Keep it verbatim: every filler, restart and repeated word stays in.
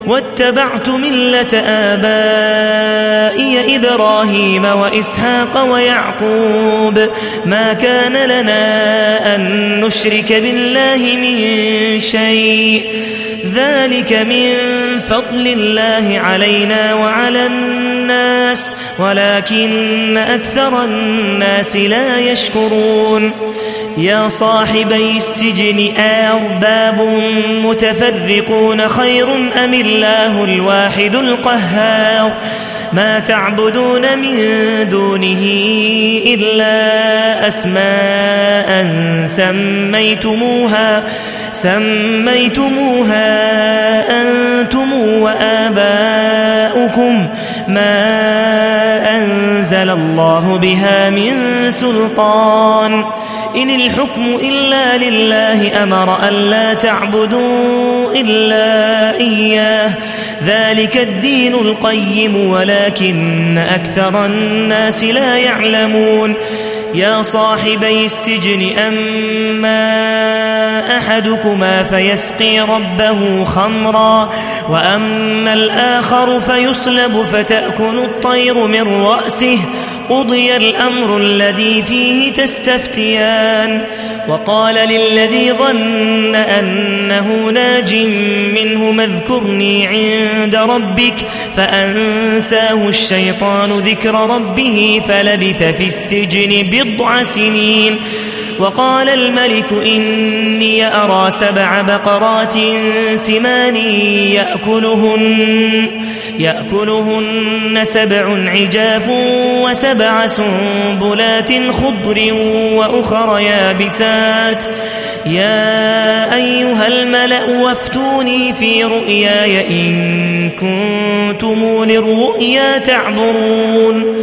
واتبعت ملة آبائي إبراهيم وإسحاق ويعقوب ما كان لنا أن نشرك بالله من شيء ذلك من فضل الله علينا وعلى الناس ولكن أكثر الناس لا يشكرون يا صاحبي السجن أأرباب متفرقون خير أم الله الواحد القهار ما تعبدون من دونه إلا أسماء سميتموها سميتموها أنتم وآباؤكم ما أنزل الله بها من سلطان إن الحكم إلا لله أمر ألا تعبدوا إلا إياه ذلك الدين القيم ولكن أكثر الناس لا يعلمون يا صاحبي السجن أما أحدكما فيسقي ربه خمرا وأما الآخر فيصلب فتأكل الطير من رأسه قضي الأمر الذي فيه تستفتيان وقال للذي ظن أنه ناج منه اذكرني عند ربك فأنساه الشيطان ذكر ربه فلبث في السجن بضع سنين وقال الملك إني أرى سبع بقرات سمان يأكلهن, يأكلهن سبع عجاف وسبع سنبلات خضر وأخر يابسات يا أيها الملأ وافتوني في رؤياي إن كنتم للرؤيا تعبرون